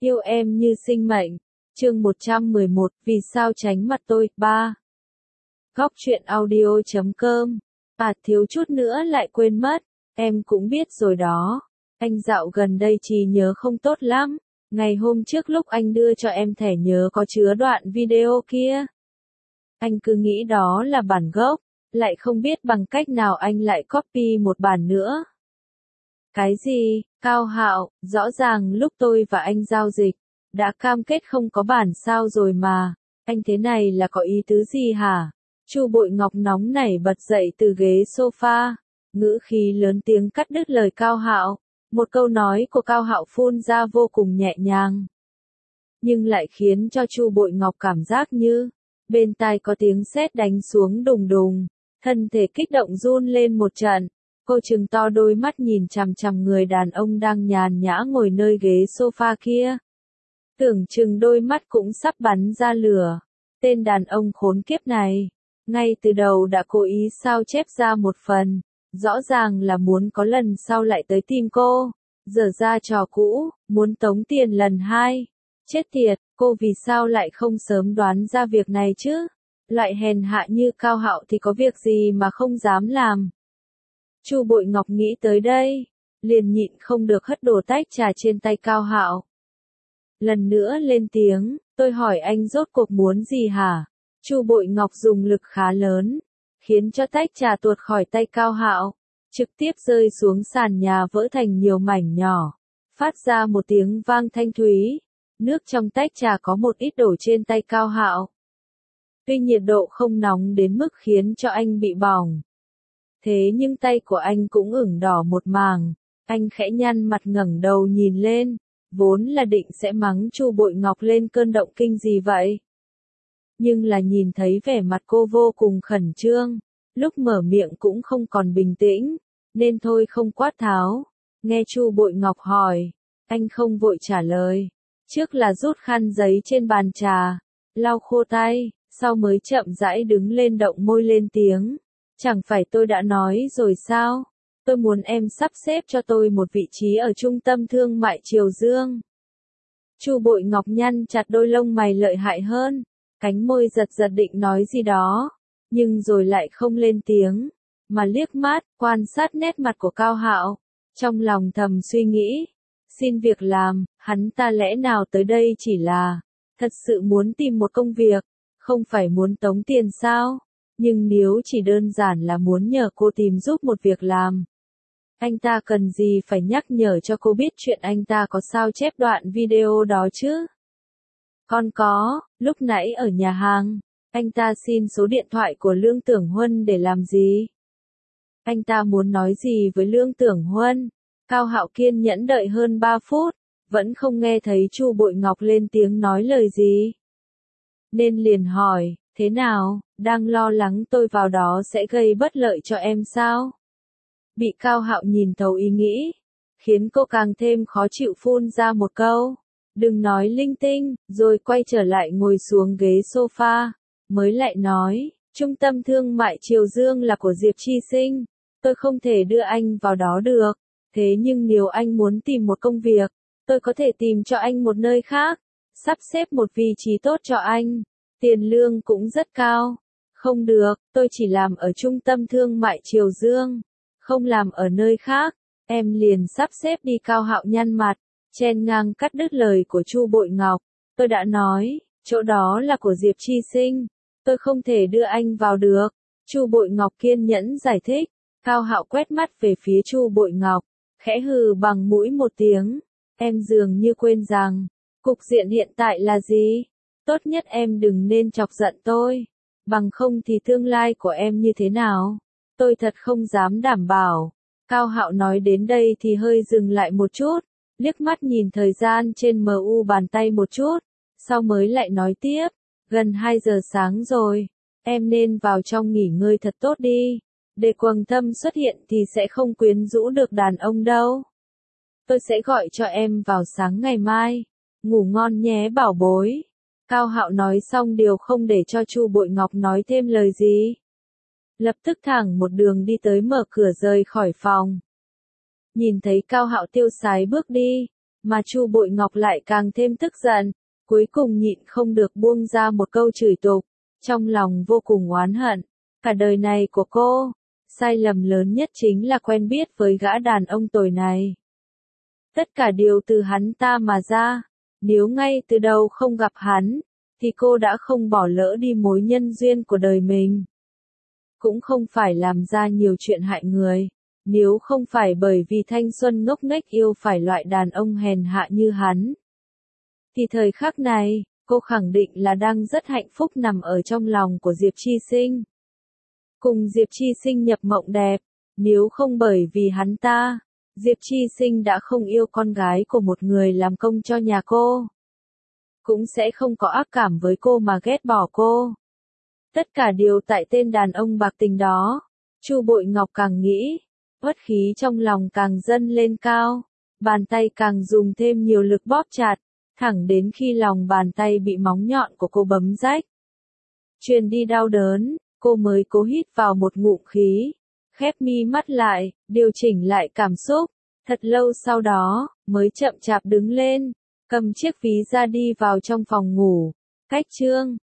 Yêu em như sinh mệnh. Chương 111, vì sao tránh mặt tôi? 3. Góc truyện audio.com. Thiếu chút nữa lại quên mất. Em cũng biết rồi đó. Anh dạo gần đây trí nhớ không tốt lắm. Ngày hôm trước lúc anh đưa cho em thẻ nhớ có chứa đoạn video kia. Anh cứ nghĩ đó là bản gốc, lại không biết bằng cách nào anh lại copy một bản nữa. Cái gì, Cao Hạo, rõ ràng lúc tôi và anh giao dịch, đã cam kết không có bản sao rồi mà, anh thế này là có ý tứ gì hả? Chu Bội Ngọc nóng nảy bật dậy từ ghế sofa, ngữ khí lớn tiếng cắt đứt lời Cao Hạo. Một câu nói của Cao Hạo phun ra vô cùng nhẹ nhàng, nhưng lại khiến cho Chu Bội Ngọc cảm giác như bên tai có tiếng sét đánh xuống đùng đùng, thân thể kích động run lên một trận. Cô trừng to đôi mắt nhìn chằm chằm người đàn ông đang nhàn nhã ngồi nơi ghế sofa kia. Tưởng chừng đôi mắt cũng sắp bắn ra lửa. Tên đàn ông khốn kiếp này, ngay từ đầu đã cố ý sao chép ra một phần, rõ ràng là muốn có lần sau lại tới tìm cô, dở ra trò cũ, muốn tống tiền lần hai. Chết tiệt, cô vì sao lại không sớm đoán ra việc này chứ? Loại hèn hạ như Cao Hạo thì có việc gì mà không dám làm. Chu Bội Ngọc nghĩ tới đây, liền nhịn không được hất đổ tách trà trên tay Cao Hạo. Lần nữa lên tiếng, tôi hỏi anh rốt cuộc muốn gì hả? Chu Bội Ngọc dùng lực khá lớn, khiến cho tách trà tuột khỏi tay Cao Hạo, trực tiếp rơi xuống sàn nhà vỡ thành nhiều mảnh nhỏ, phát ra một tiếng vang thanh thúy. Nước trong tách trà có một ít đổ trên tay Cao Hạo. Tuy nhiệt độ không nóng đến mức khiến cho anh bị bỏng, thế nhưng tay của anh cũng ửng đỏ một mảng. Anh khẽ nhăn mặt ngẩng đầu nhìn lên, vốn là định sẽ mắng Chu Bội Ngọc lên cơn động kinh gì vậy. Nhưng là nhìn thấy vẻ mặt cô vô cùng khẩn trương, lúc mở miệng cũng không còn bình tĩnh, nên thôi không quát tháo. Nghe Chu Bội Ngọc hỏi, anh không vội trả lời. Trước là rút khăn giấy trên bàn trà, lau khô tay, sau mới chậm rãi đứng lên động môi lên tiếng. Chẳng phải tôi đã nói rồi sao? Tôi muốn em sắp xếp cho tôi một vị trí ở trung tâm thương mại Triều Dương. Chu Bội Ngọc nhăn chặt đôi lông mày lợi hại hơn, cánh môi giật giật định nói gì đó, nhưng rồi lại không lên tiếng, mà liếc mắt, quan sát nét mặt của Cao Hạo, trong lòng thầm suy nghĩ. Xin việc làm, hắn ta lẽ nào tới đây chỉ là thật sự muốn tìm một công việc, không phải muốn tống tiền sao? Nhưng nếu chỉ đơn giản là muốn nhờ cô tìm giúp một việc làm, anh ta cần gì phải nhắc nhở cho cô biết chuyện anh ta có sao chép đoạn video đó chứ? Còn có, lúc nãy ở nhà hàng, anh ta xin số điện thoại của Lương Tưởng Huân để làm gì? Anh ta muốn nói gì với Lương Tưởng Huân? Cao Hạo kiên nhẫn đợi hơn 3 phút, vẫn không nghe thấy Chu Bội Ngọc lên tiếng nói lời gì. Nên liền hỏi, thế nào, đang lo lắng tôi vào đó sẽ gây bất lợi cho em sao? Bị Cao Hạo nhìn thấu ý nghĩ, khiến cô càng thêm khó chịu phun ra một câu. Đừng nói linh tinh, rồi quay trở lại ngồi xuống ghế sofa, mới lại nói, trung tâm thương mại Triều Dương là của Diệp Chi Sinh, tôi không thể đưa anh vào đó được. Thế nhưng nếu anh muốn tìm một công việc, tôi có thể tìm cho anh một nơi khác, sắp xếp một vị trí tốt cho anh, tiền lương cũng rất cao. Không được, tôi chỉ làm ở trung tâm thương mại Triều Dương, không làm ở nơi khác. Em liền sắp xếp đi. Cao Hạo nhăn mặt, chen ngang cắt đứt lời của Chu Bội Ngọc. Tôi đã nói, chỗ đó là của Diệp Chi Sinh, tôi không thể đưa anh vào được. Chu Bội Ngọc kiên nhẫn giải thích. Cao Hạo quét mắt về phía Chu Bội Ngọc, khẽ hừ bằng mũi một tiếng. Em dường như quên rằng, cục diện hiện tại là gì? Tốt nhất em đừng nên chọc giận tôi, bằng không thì tương lai của em như thế nào? Tôi thật không dám đảm bảo. Cao Hạo nói đến đây thì hơi dừng lại một chút, liếc mắt nhìn thời gian trên MU bàn tay một chút, sau mới lại nói tiếp, gần 2 giờ sáng rồi, em nên vào trong nghỉ ngơi thật tốt đi. Để Quầng Thâm xuất hiện thì sẽ không quyến rũ được đàn ông đâu. Tôi sẽ gọi cho em vào sáng ngày mai. Ngủ ngon nhé bảo bối. Cao Hạo nói xong điều không để cho Chu Bội Ngọc nói thêm lời gì. Lập tức thẳng một đường đi tới mở cửa rời khỏi phòng. Nhìn thấy Cao Hạo tiêu sái bước đi, Mà Chu Bội Ngọc lại càng thêm tức giận, cuối cùng nhịn không được buông ra một câu chửi tục, trong lòng vô cùng oán hận. Cả đời này của cô, sai lầm lớn nhất chính là quen biết với gã đàn ông tồi này. Tất cả đều từ hắn ta mà ra, nếu ngay từ đầu không gặp hắn, thì cô đã không bỏ lỡ đi mối nhân duyên của đời mình. Cũng không phải làm ra nhiều chuyện hại người, nếu không phải bởi vì thanh xuân ngốc nghếch yêu phải loại đàn ông hèn hạ như hắn. Thì thời khắc này, cô khẳng định là đang rất hạnh phúc nằm ở trong lòng của Diệp Chi Sinh. Cùng Diệp Chi Sinh nhập mộng đẹp, nếu không bởi vì hắn ta, Diệp Chi Sinh đã không yêu con gái của một người làm công cho nhà cô. Cũng sẽ không có ác cảm với cô mà ghét bỏ cô. Tất cả đều tại tên đàn ông bạc tình đó. Chu Bội Ngọc càng nghĩ, uất khí trong lòng càng dâng lên cao, bàn tay càng dùng thêm nhiều lực bóp chặt, thẳng đến khi lòng bàn tay bị móng nhọn của cô bấm rách. Truyền đi đau đớn, cô mới cố hít vào một ngụm khí, khép mi mắt lại, điều chỉnh lại cảm xúc, thật lâu sau đó, mới chậm chạp đứng lên, cầm chiếc ví ra đi vào trong phòng ngủ. Cách chương